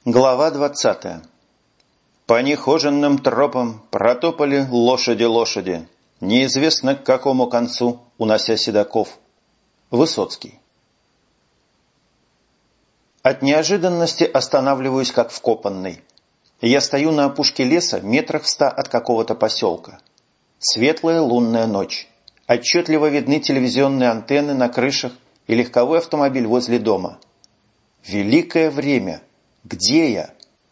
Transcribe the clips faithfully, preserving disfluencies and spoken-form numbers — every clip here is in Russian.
Глава двадцатая. По нехоженным тропам протопали лошади-лошади, неизвестно к какому концу, унося седаков. Высоцкий. От неожиданности останавливаюсь, как вкопанный. Я стою на опушке леса метрах в ста от какого-то поселка. Светлая лунная ночь. Отчетливо видны телевизионные антенны на крышах и легковой автомобиль возле дома. Великое время! Где я?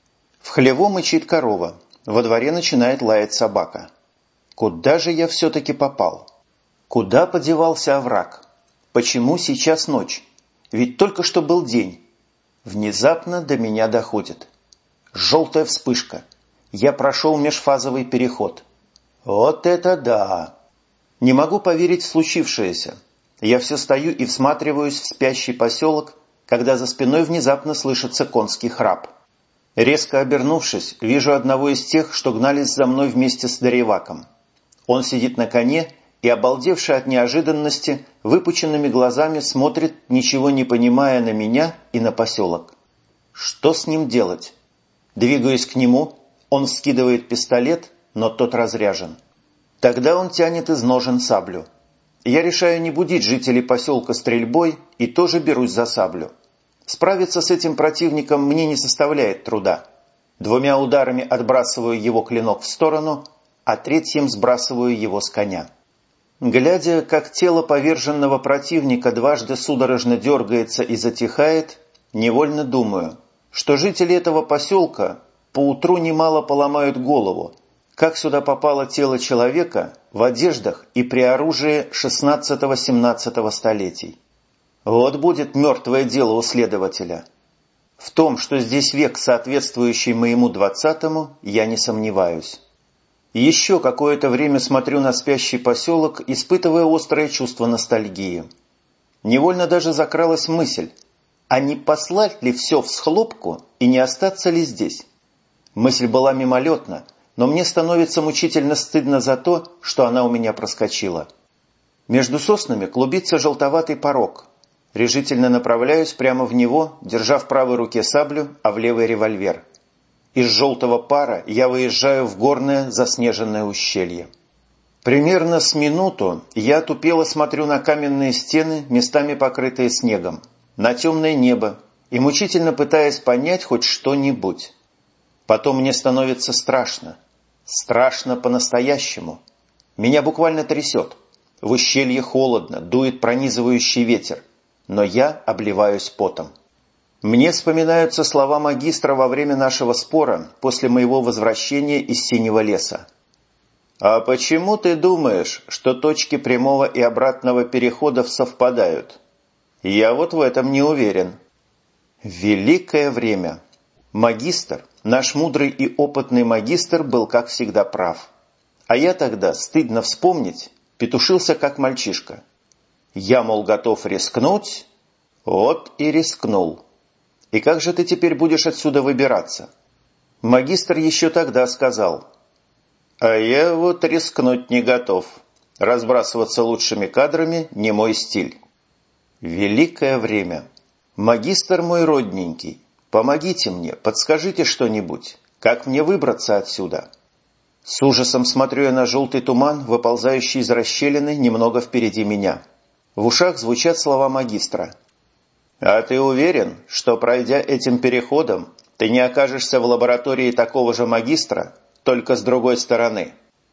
В хлеву мычит корова, во дворе начинает лаять собака. Куда же я все-таки попал? Куда подевался овраг? Почему сейчас ночь? Ведь только что был день. Внезапно до меня доходит. Желтая вспышка. Я прошел межфазовый переход. Вот это да! Не могу поверить в случившееся. Я все стою и всматриваюсь в спящий поселок, когда за спиной внезапно слышится конский храп. Резко обернувшись, вижу одного из тех, что гнались за мной вместе с Дареваком. Он сидит на коне и, обалдевший от неожиданности, выпученными глазами смотрит, ничего не понимая, на меня и на поселок. Что с ним делать? Двигаясь к нему, он вскидывает пистолет, но тот разряжен. Тогда он тянет из ножен саблю. Я решаю не будить жителей поселка стрельбой и тоже берусь за саблю. Справиться с этим противником мне не составляет труда. Двумя ударами отбрасываю его клинок в сторону, а третьим сбрасываю его с коня. Глядя, как тело поверженного противника дважды судорожно дергается и затихает, невольно думаю, что жители этого поселка поутру немало поломают голову, как сюда попало тело человека в одеждах и при оружии шестнадцатого-семнадцатого столетий. Вот будет мертвое дело у следователя. В том, что здесь век, соответствующий моему двадцатому, я не сомневаюсь. Еще какое-то время смотрю на спящий поселок, испытывая острое чувство ностальгии. Невольно даже закралась мысль, а не послать ли все всхлопку и не остаться ли здесь? Мысль была мимолетна, но мне становится мучительно стыдно за то, что она у меня проскочила. Между соснами клубится желтоватый порог. Решительно направляюсь прямо в него, держа в правой руке саблю, а в левой револьвер. Из желтого пара я выезжаю в горное заснеженное ущелье. Примерно с минуту я тупело смотрю на каменные стены, местами покрытые снегом, на темное небо и мучительно пытаясь понять хоть что-нибудь. Потом мне становится страшно. Страшно по-настоящему. Меня буквально трясет. В ущелье холодно, дует пронизывающий ветер. Но я обливаюсь потом. Мне вспоминаются слова магистра во время нашего спора после моего возвращения из Синего леса. «А почему ты думаешь, что точки прямого и обратного переходов совпадают? Я вот в этом не уверен». Великое время. Магистр, наш мудрый и опытный магистр, был, как всегда, прав. А я тогда, стыдно вспомнить, петушился, как мальчишка. Я, мол, готов рискнуть, вот и рискнул. И как же ты теперь будешь отсюда выбираться? Магистр еще тогда сказал. А я вот рискнуть не готов. Разбрасываться лучшими кадрами не мой стиль. Великое время. Магистр мой родненький, помогите мне, подскажите что-нибудь, как мне выбраться отсюда? С ужасом смотрю я на желтый туман, выползающий из расщелины немного впереди меня. В ушах звучат слова магистра. «А ты уверен, что, пройдя этим переходом, ты не окажешься в лаборатории такого же магистра, только с другой стороны?»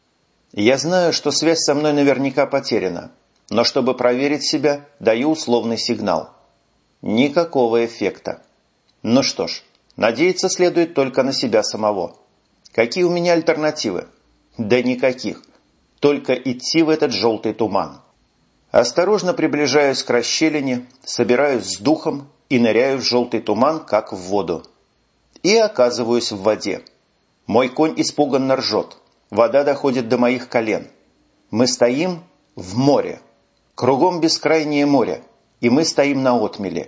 Я знаю, что связь со мной наверняка потеряна, но чтобы проверить себя, даю условный сигнал. Никакого эффекта. Ну что ж, надеяться следует только на себя самого. Какие у меня альтернативы? Да никаких. Только идти в этот желтый туман. Осторожно приближаюсь к расщелине, собираюсь с духом и ныряю в желтый туман, как в воду. И оказываюсь в воде. Мой конь испуганно ржет. Вода доходит до моих колен. Мы стоим в море. Кругом бескрайнее море. И мы стоим на отмеле.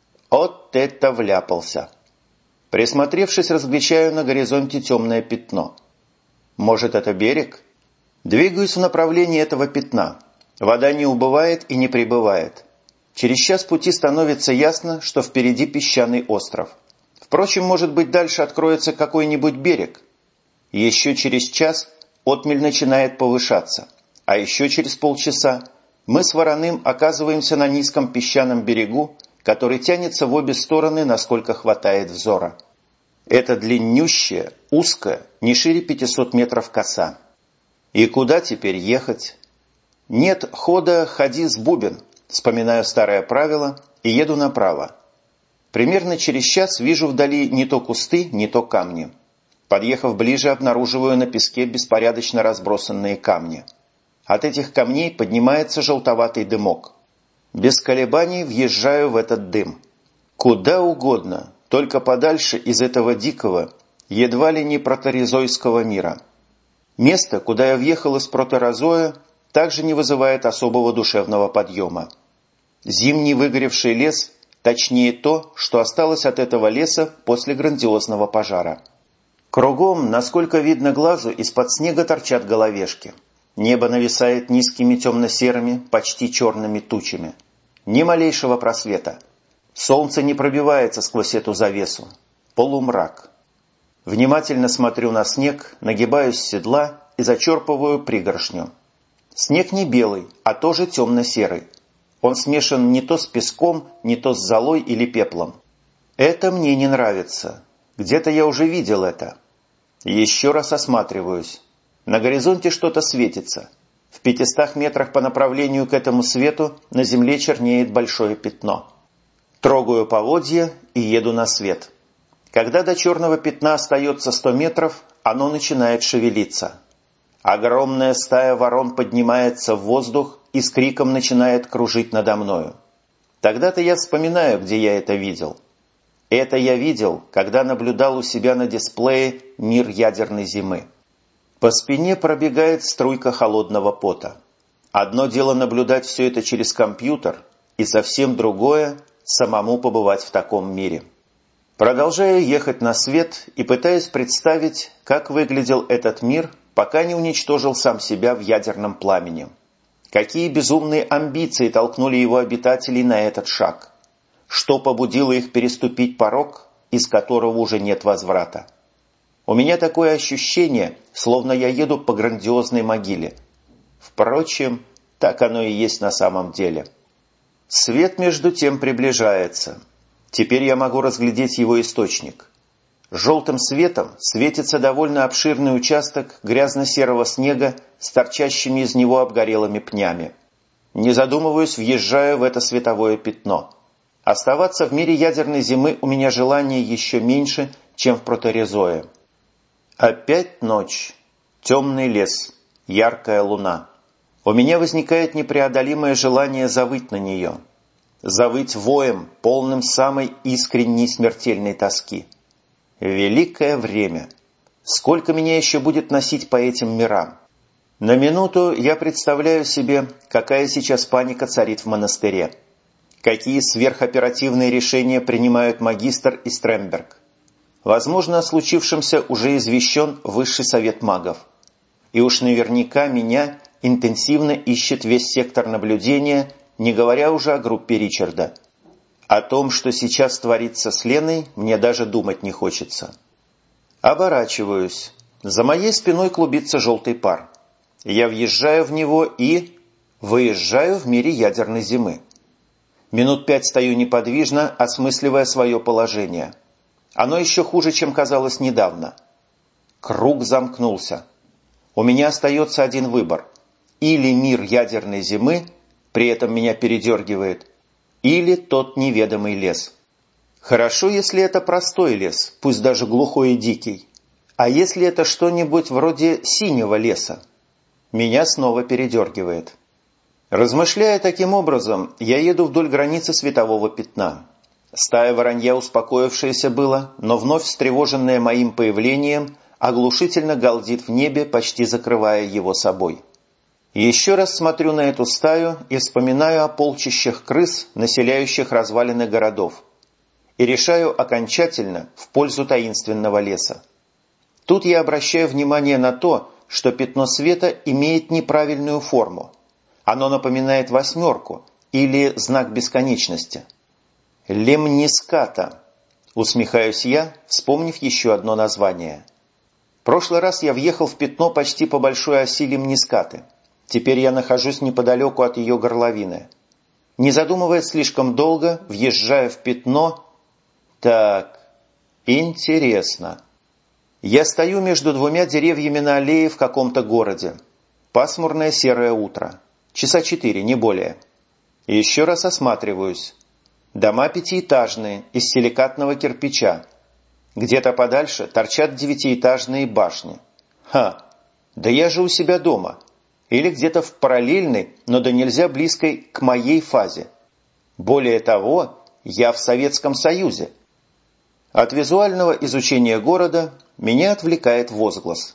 От это вляпался. Присмотревшись, различаю на горизонте темное пятно. Может, это берег? Двигаюсь в направлении этого пятна. Вода не убывает и не прибывает. Через час пути становится ясно, что впереди песчаный остров. В Впрочем, может быть, дальше откроется какой-нибудь берег. Еще через час отмель начинает повышаться, а еще через полчаса мы с Вороным оказываемся на низком песчаном берегу, который тянется в обе стороны, насколько хватает взора. Это длиннющая, узкая, не шире пятисот метров коса. И куда теперь ехать? Нет хода, ходи с бубен, вспоминаю старое правило и еду направо. Примерно через час вижу вдали не то кусты, не то камни. Подъехав ближе, обнаруживаю на песке беспорядочно разбросанные камни. От этих камней поднимается желтоватый дымок. Без колебаний въезжаю в этот дым. Куда угодно, только подальше из этого дикого, едва ли не протерозойского мира. Место, куда я въехал из протерозоя, также не вызывает особого душевного подъема. Зимний выгоревший лес, точнее то, что осталось от этого леса после грандиозного пожара. Кругом, насколько видно глазу, из-под снега торчат головешки. Небо нависает низкими темно-серыми, почти черными тучами. Ни малейшего просвета. Солнце не пробивается сквозь эту завесу. Полумрак. Внимательно смотрю на снег, нагибаюсь с седла и зачерпываю пригоршню. Снег не белый, а тоже темно-серый. Он смешан не то с песком, не то с золой или пеплом. Это мне не нравится. Где-то я уже видел это. Еще раз осматриваюсь. На горизонте что-то светится. В пятистах метрах по направлению к этому свету на земле чернеет большое пятно. Трогаю поводья и еду на свет. Когда до черного пятна остается сто метров, оно начинает шевелиться. Огромная стая ворон поднимается в воздух и с криком начинает кружить надо мною. Тогда-то я вспоминаю, где я это видел. Это я видел, когда наблюдал у себя на дисплее «Мир ядерной зимы». По спине пробегает струйка холодного пота. Одно дело наблюдать все это через компьютер, и совсем другое – самому побывать в таком мире. Продолжаю ехать на свет и пытаюсь представить, как выглядел этот мир, пока не уничтожил сам себя в ядерном пламени. Какие безумные амбиции толкнули его обитателей на этот шаг? Что побудило их переступить порог, из которого уже нет возврата? У меня такое ощущение, словно я еду по грандиозной могиле. Впрочем, так оно и есть на самом деле. Свет между тем приближается. Теперь я могу разглядеть его источник. Желтым светом светится довольно обширный участок грязно-серого снега с торчащими из него обгорелыми пнями. Не задумываясь, въезжаю в это световое пятно. Оставаться в мире ядерной зимы у меня желание еще меньше, чем в протерозое. Опять ночь, темный лес, яркая луна. У меня возникает непреодолимое желание завыть на нее. Завыть воем, полным самой искренней смертельной тоски. Великое время! Сколько меня еще будет носить по этим мирам? На минуту я представляю себе, какая сейчас паника царит в монастыре. Какие сверхоперативные решения принимают магистр и Стремберг. Возможно, о случившемся уже извещен Высший совет магов. И уж наверняка меня интенсивно ищет весь сектор наблюдения, не говоря уже о группе Ричарда. О том, что сейчас творится с Леной, мне даже думать не хочется. Оборачиваюсь. За моей спиной клубится желтый пар. Я въезжаю в него и... выезжаю в мире ядерной зимы. Минут пять стою неподвижно, осмысливая свое положение. Оно еще хуже, чем казалось недавно. Круг замкнулся. У меня остается один выбор. Или мир ядерной зимы, при этом меня передергивает, или тот неведомый лес. Хорошо, если это простой лес, пусть даже глухой и дикий. А если это что-нибудь вроде синего леса? Меня снова передергивает. Размышляя таким образом, я еду вдоль границы светового пятна. Стая воронья, успокоившаяся было, но вновь встревоженная моим появлением, оглушительно галдит в небе, почти закрывая его собой. Еще раз смотрю на эту стаю и вспоминаю о полчищах крыс, населяющих развалины городов, и решаю окончательно в пользу таинственного леса. Тут я обращаю внимание на то, что пятно света имеет неправильную форму. Оно напоминает восьмерку или знак бесконечности. Лемниската. Усмехаюсь я, вспомнив еще одно название. В прошлый раз я въехал в Пятно почти по большой оси Лимнискаты. Теперь я нахожусь неподалеку от ее горловины. Не задумываясь слишком долго, въезжаю в Пятно. Так, интересно. Я стою между двумя деревьями на аллее в каком-то городе. Пасмурное серое утро. Часа четыре, не более. Еще раз осматриваюсь. Дома пятиэтажные, из силикатного кирпича. Где-то подальше торчат девятиэтажные башни. Ха! Да я же у себя дома. Или где-то в параллельной, но да нельзя близкой к моей фазе. Более того, я в Советском Союзе. От визуального изучения города меня отвлекает возглас.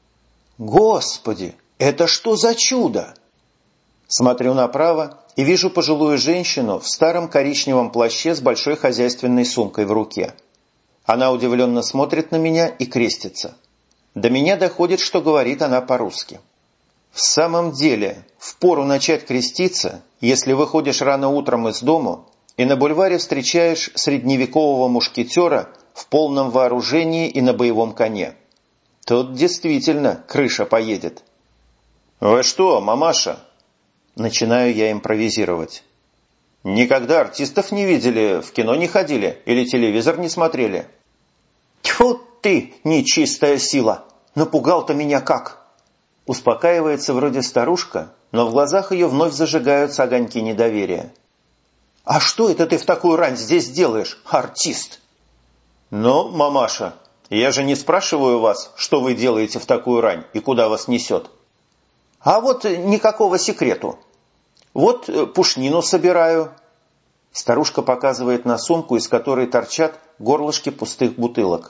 «Господи, это что за чудо?» Смотрю направо и вижу пожилую женщину в старом коричневом плаще с большой хозяйственной сумкой в руке. Она удивленно смотрит на меня и крестится. До меня доходит, что говорит она по-русски. В самом деле, впору начать креститься, если выходишь рано утром из дому и на бульваре встречаешь средневекового мушкетера в полном вооружении и на боевом коне. Тут действительно крыша поедет. «Вы что, мамаша?» Начинаю я импровизировать. «Никогда артистов не видели, в кино не ходили или телевизор не смотрели?» «Тьфу ты, нечистая сила! Напугал-то меня как!» Успокаивается вроде старушка, но в глазах ее вновь зажигаются огоньки недоверия. «А что это ты в такую рань здесь делаешь, артист?» «Ну, мамаша, я же не спрашиваю вас, что вы делаете в такую рань и куда вас несет». «А вот никакого секрету. Вот пушнину собираю». Старушка показывает на сумку, из которой торчат горлышки пустых бутылок.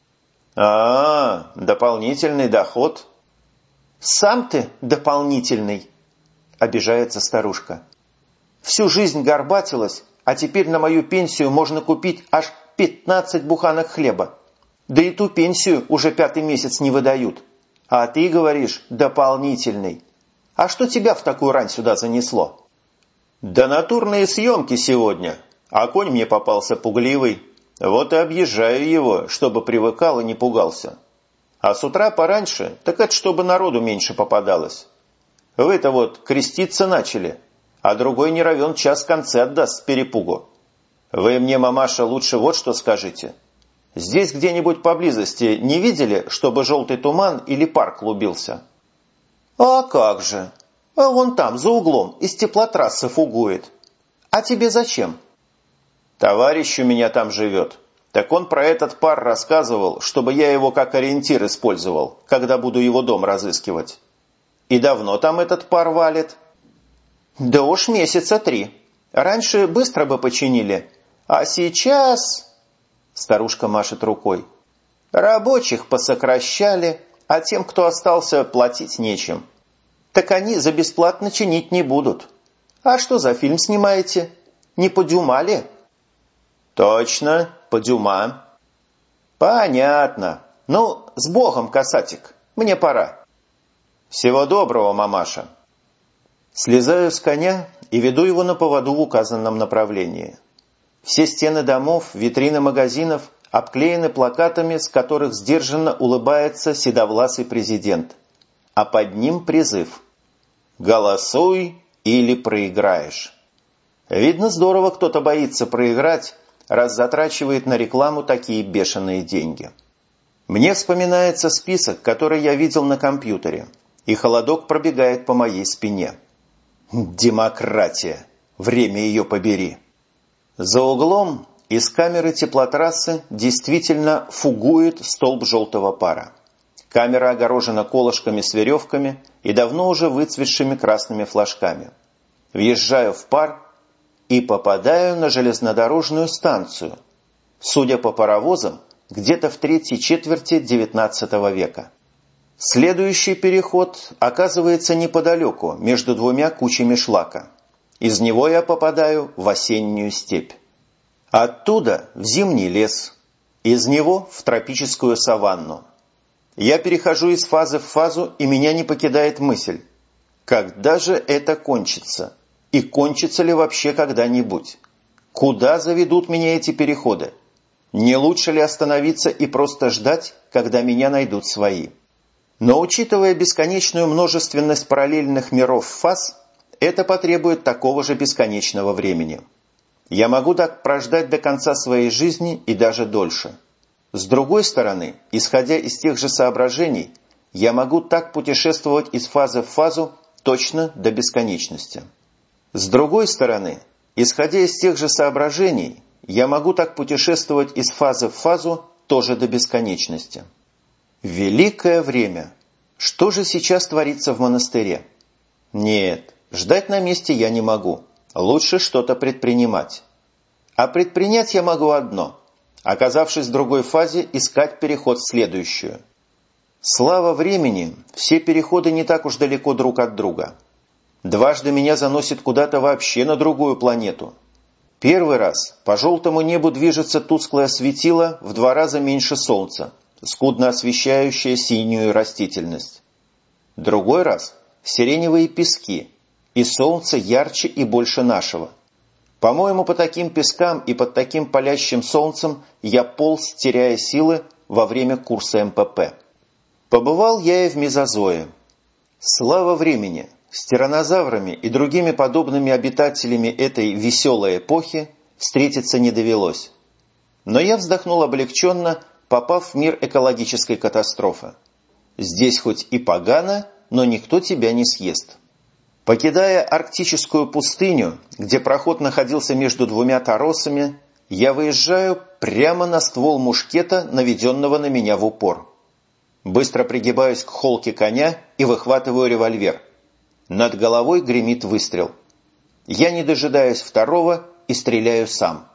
«А, дополнительный доход». «Сам ты дополнительный», — обижается старушка. «Всю жизнь горбатилась, а теперь на мою пенсию можно купить аж пятнадцать буханок хлеба. Да и ту пенсию уже пятый месяц не выдают. А ты говоришь дополнительный. А что тебя в такую рань сюда занесло?» «Да натурные съемки сегодня, а конь мне попался пугливый. Вот и объезжаю его, чтобы привыкал и не пугался. А с утра пораньше, так это чтобы народу меньше попадалось. Вы-то вот креститься начали, а другой не равен час концы отдаст с перепугу. Вы мне, мамаша, лучше вот что скажите. Здесь где-нибудь поблизости не видели, чтобы желтый туман или пар клубился?» «А как же? А вон там, за углом, из теплотрассы фугует. А тебе зачем?» «Товарищ у меня там живет. Так он про этот пар рассказывал, чтобы я его как ориентир использовал, когда буду его дом разыскивать. И давно там этот пар валит?» «Да уж месяца три. Раньше быстро бы починили. А сейчас...» Старушка машет рукой. «Рабочих посокращали, а тем, кто остался, платить нечем. Так они за бесплатно чинить не будут. А что за фильм снимаете? Не по Дюма ли?» «Точно, по Дюма». «Понятно. Ну, с Богом, касатик. Мне пора». «Всего доброго, мамаша». Слезаю с коня и веду его на поводу в указанном направлении. Все стены домов, витрины магазинов обклеены плакатами, с которых сдержанно улыбается седовласый президент. А под ним призыв: «Голосуй или проиграешь». Видно, здорово кто-то боится проиграть, раз затрачивает на рекламу такие бешеные деньги. Мне вспоминается список, который я видел на компьютере, и холодок пробегает по моей спине. Демократия! Время ее побери! За углом из камеры теплотрассы действительно фугует столб желтого пара. Камера огорожена колышками с веревками и давно уже выцветшими красными флажками. Въезжаю в пар и попадаю на железнодорожную станцию, судя по паровозам, где-то в третьей четверти девятнадцатого века. Следующий переход оказывается неподалеку, между двумя кучами шлака. Из него я попадаю в осеннюю степь. Оттуда в зимний лес, из него в тропическую саванну. Я перехожу из фазы в фазу, и меня не покидает мысль: когда же это кончится? И кончится ли вообще когда-нибудь? Куда заведут меня эти переходы? Не лучше ли остановиться и просто ждать, когда меня найдут свои? Но учитывая бесконечную множественность параллельных миров фаз, это потребует такого же бесконечного времени. Я могу так прождать до конца своей жизни и даже дольше. С другой стороны, исходя из тех же соображений, я могу так путешествовать из фазы в фазу точно до бесконечности. С другой стороны, исходя из тех же соображений, я могу так путешествовать из фазы в фазу тоже до бесконечности. Великое время! Что же сейчас творится в монастыре? Нет, ждать на месте я не могу. Лучше что-то предпринимать. А предпринять я могу одно. Оказавшись в другой фазе, искать переход в следующую. Слава времени, все переходы не так уж далеко друг от друга. Дважды меня заносит куда-то вообще на другую планету. Первый раз по желтому небу движется тусклое светило в два раза меньше Солнца, скудно освещающее синюю растительность. Другой раз сиреневые пески, и Солнце ярче и больше нашего. По-моему, по таким пескам и под таким палящим солнцем я полз, теряя силы, во время курса эм пэ пэ. Побывал я и в мезозое. Слава времени! С тираннозаврами и другими подобными обитателями этой веселой эпохи встретиться не довелось. Но я вздохнул облегченно, попав в мир экологической катастрофы. Здесь хоть и погано, но никто тебя не съест. Покидая арктическую пустыню, где проход находился между двумя торосами, я выезжаю прямо на ствол мушкета, наведенного на меня в упор. Быстро пригибаюсь к холке коня и выхватываю револьвер. Над головой гремит выстрел. Я не дожидаюсь второго и стреляю сам.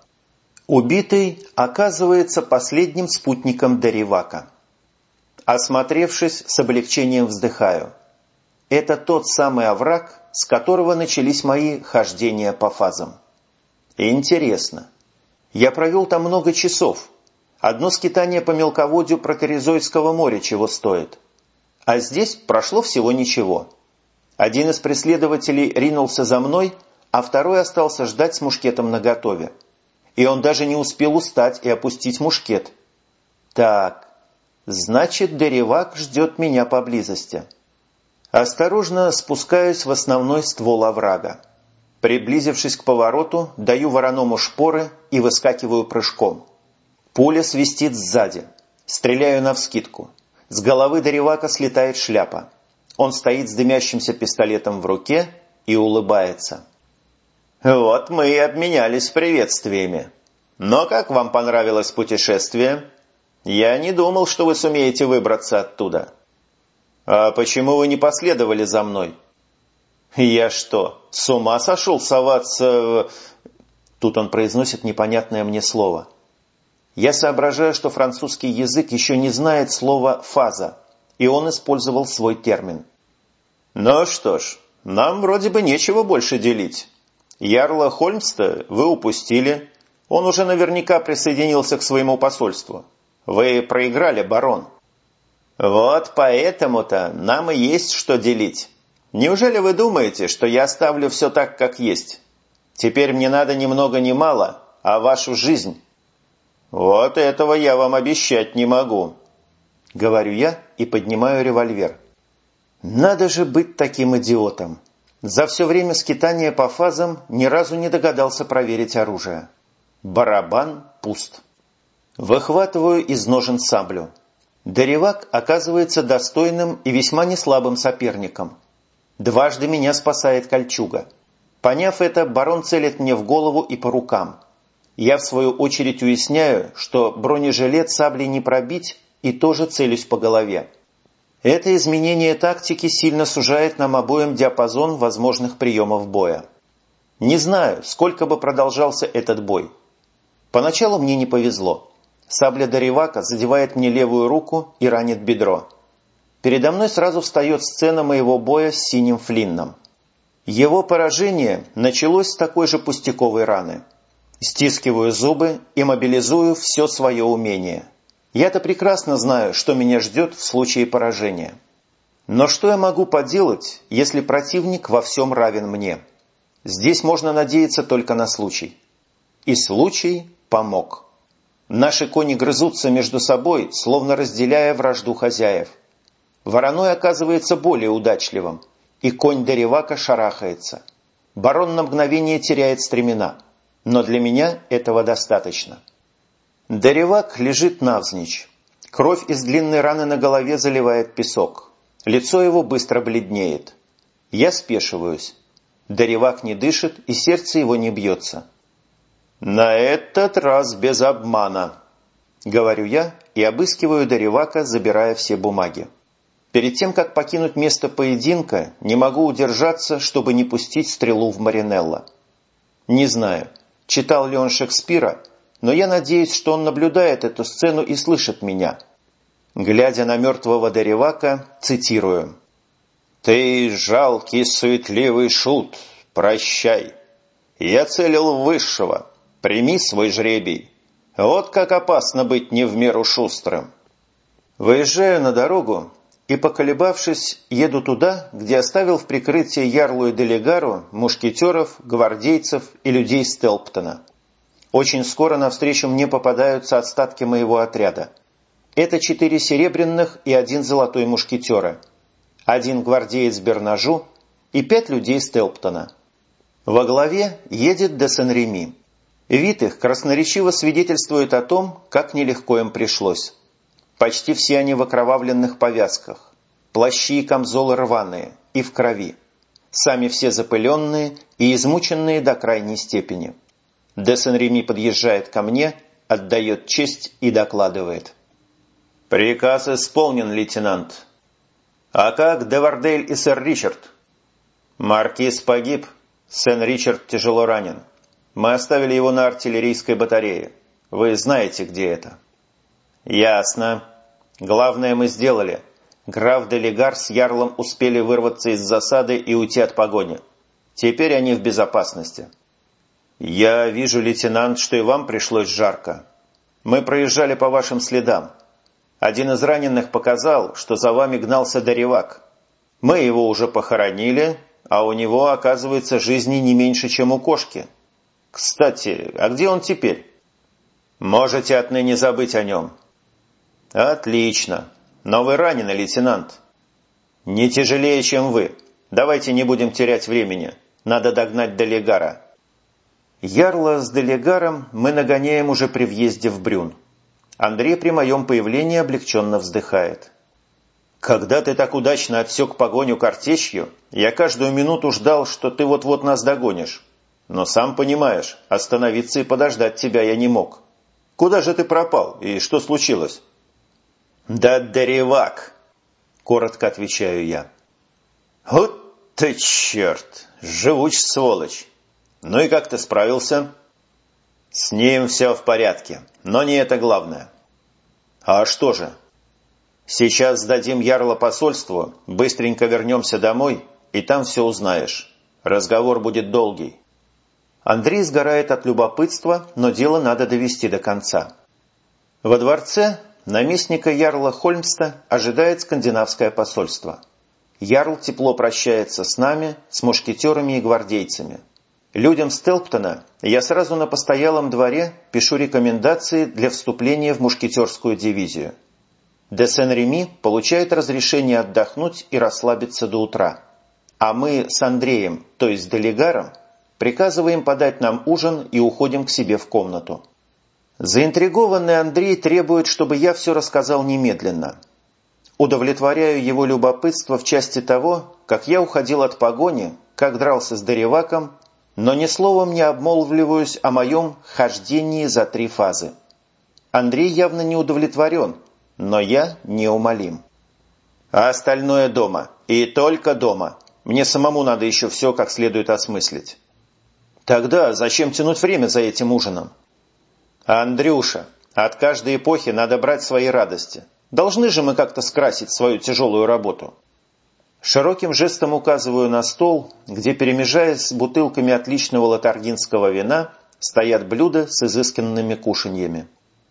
Убитый оказывается последним спутником Даривака. Осмотревшись, с облегчением вздыхаю. Это тот самый овраг, с которого начались мои хождения по фазам. Интересно. Я провел там много часов. Одно скитание по мелководью Протерозойского моря чего стоит. А здесь прошло всего ничего. Один из преследователей ринулся за мной, а второй остался ждать с мушкетом наготове. И он даже не успел устать и опустить мушкет. Так, значит, Даривак ждет меня поблизости. Осторожно спускаюсь в основной ствол оврага. Приблизившись к повороту, даю вороному шпоры и выскакиваю прыжком. Пуля свистит сзади. Стреляю навскидку. С головы Даривака слетает шляпа. Он стоит с дымящимся пистолетом в руке и улыбается. «Вот мы и обменялись приветствиями. Но как вам понравилось путешествие? Я не думал, что вы сумеете выбраться оттуда». «А почему вы не последовали за мной?» «Я что, с ума сошел соваться...» Тут он произносит непонятное мне слово. Я соображаю, что французский язык еще не знает слова «фаза», и он использовал свой термин. «Ну что ж, нам вроде бы нечего больше делить. Ярла Хольмста вы упустили. Он уже наверняка присоединился к своему посольству. Вы проиграли, барон». «Вот поэтому-то нам и есть что делить. Неужели вы думаете, что я оставлю все так, как есть? Теперь мне надо ни много ни мало, а вашу жизнь». «Вот этого я вам обещать не могу», — говорю я и поднимаю револьвер. Надо же быть таким идиотом. За все время скитания по фазам ни разу не догадался проверить оружие. Барабан пуст. Выхватываю из ножен саблю. Даривак оказывается достойным и весьма неслабым соперником. Дважды меня спасает кольчуга. Поняв это, барон целит мне в голову и по рукам. Я, в свою очередь, уясняю, что бронежилет саблей не пробить, и тоже целюсь по голове. Это изменение тактики сильно сужает нам обоим диапазон возможных приемов боя. Не знаю, сколько бы продолжался этот бой. Поначалу мне не повезло. Сабля Даривака задевает мне левую руку и ранит бедро. Передо мной сразу встает сцена моего боя с синим Флинном. Его поражение началось с такой же пустяковой раны. Стискиваю зубы и мобилизую все свое умение. Я-то прекрасно знаю, что меня ждет в случае поражения. Но что я могу поделать, если противник во всем равен мне? Здесь можно надеяться только на случай. И случай помог. Наши кони грызутся между собой, словно разделяя вражду хозяев. Вороной оказывается более удачливым, и конь Даревака шарахается. Барон на мгновение теряет стремена, но для меня этого достаточно. Даревак лежит навзничь. Кровь из длинной раны на голове заливает песок. Лицо его быстро бледнеет. Я спешиваюсь. Даревак не дышит, и сердце его не бьется. «На этот раз без обмана», — говорю я и обыскиваю Даревака, забирая все бумаги. Перед тем, как покинуть место поединка, не могу удержаться, чтобы не пустить стрелу в Маринелло. Не знаю, читал ли он Шекспира, но я надеюсь, что он наблюдает эту сцену и слышит меня. Глядя на мертвого Даревака, цитирую. «Ты, жалкий, суетливый шут, прощай. Я целил в высшего. Прими свой жребий. Вот как опасно быть не в меру шустрым». Выезжаю на дорогу и, поколебавшись, еду туда, где оставил в прикрытии Ярлу и Делегару мушкетеров, гвардейцев и людей Стелптона. Очень скоро навстречу мне попадаются остатки моего отряда. Это четыре серебряных и один золотой мушкетера, один гвардеец Бернажу и пять людей Стелптона. Во главе едет де Сен-Реми. Вид их красноречиво свидетельствует о том, как нелегко им пришлось. Почти все они в окровавленных повязках, плащи и камзолы рваные и в крови, сами все запыленные и измученные до крайней степени. Де Сен-Реми подъезжает ко мне, отдает честь и докладывает. «Приказ исполнен, лейтенант». «А как Девардель и сэр Ричард?» «Маркиз погиб, Сен-Ричард тяжело ранен. Мы оставили его на артиллерийской батарее. Вы знаете, где это». «Ясно. Главное мы сделали. Граф Делегар с Ярлом успели вырваться из засады и уйти от погони. Теперь они в безопасности». «Я вижу, лейтенант, что и вам пришлось жарко. Мы проезжали по вашим следам. Один из раненых показал, что за вами гнался Даревак. Мы его уже похоронили, а у него, оказывается, жизни не меньше, чем у кошки. Кстати, а где он теперь?» «Можете отныне забыть о нем». «Отлично. Но вы ранены, лейтенант». «Не тяжелее, чем вы. Давайте не будем терять времени. Надо догнать Делегара». Ярла с Делегаром мы нагоняем уже при въезде в Брюн. Андрей при моем появлении облегченно вздыхает. «Когда ты так удачно отсек погоню картечью, я каждую минуту ждал, что ты вот-вот нас догонишь. Но сам понимаешь, остановиться и подождать тебя я не мог. Куда же ты пропал и что случилось?» «Да Даревак!» – коротко отвечаю я. «Вот ты черт! Живуч сволочь! Ну и как ты справился?» «С ним все в порядке, но не это главное». «А что же?» «Сейчас сдадим Ярла посольству, быстренько вернемся домой, и там все узнаешь. Разговор будет долгий». Андрей сгорает от любопытства, но дело надо довести до конца. Во дворце наместника Ярла Хольмста ожидает скандинавское посольство. Ярл тепло прощается с нами, с мушкетерами и гвардейцами. Людям Стелптона я сразу на постоялом дворе пишу рекомендации для вступления в мушкетерскую дивизию. Де Сен-Реми получает разрешение отдохнуть и расслабиться до утра. А мы с Андреем, то есть Делегаром, приказываем подать нам ужин и уходим к себе в комнату. Заинтригованный Андрей требует, чтобы я все рассказал немедленно. Удовлетворяю его любопытство в части того, как я уходил от погони, как дрался с Дареваком, но ни словом не обмолвливаюсь о моем хождении за три фазы. Андрей явно не удовлетворен, но я неумолим. А остальное дома. И только дома. Мне самому надо еще все как следует осмыслить. Тогда зачем тянуть время за этим ужином? Андрюша, от каждой эпохи надо брать свои радости. Должны же мы как-то скрасить свою тяжелую работу. Широким жестом указываю на стол, где, перемежаясь с бутылками отличного лотаргинского вина, стоят блюда с изысканными кушаньями.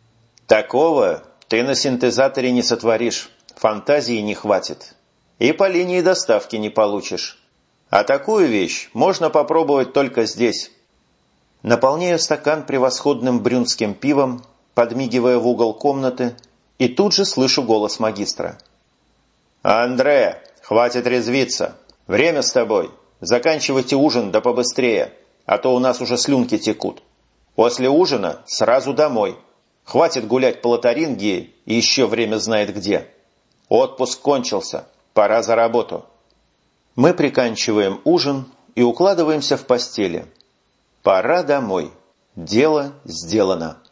Такого ты на синтезаторе не сотворишь, фантазии не хватит. И по линии доставки не получишь. А такую вещь можно попробовать только здесь. Наполняю стакан превосходным брюнским пивом, подмигивая в угол комнаты, и тут же слышу голос магистра. «Андре, хватит резвиться! Время с тобой! Заканчивайте ужин да побыстрее, а то у нас уже слюнки текут. После ужина сразу домой. Хватит гулять по Лотарингии и еще время знает где. Отпуск кончился, пора за работу». Мы приканчиваем ужин и укладываемся в постели. Пора домой. Дело сделано.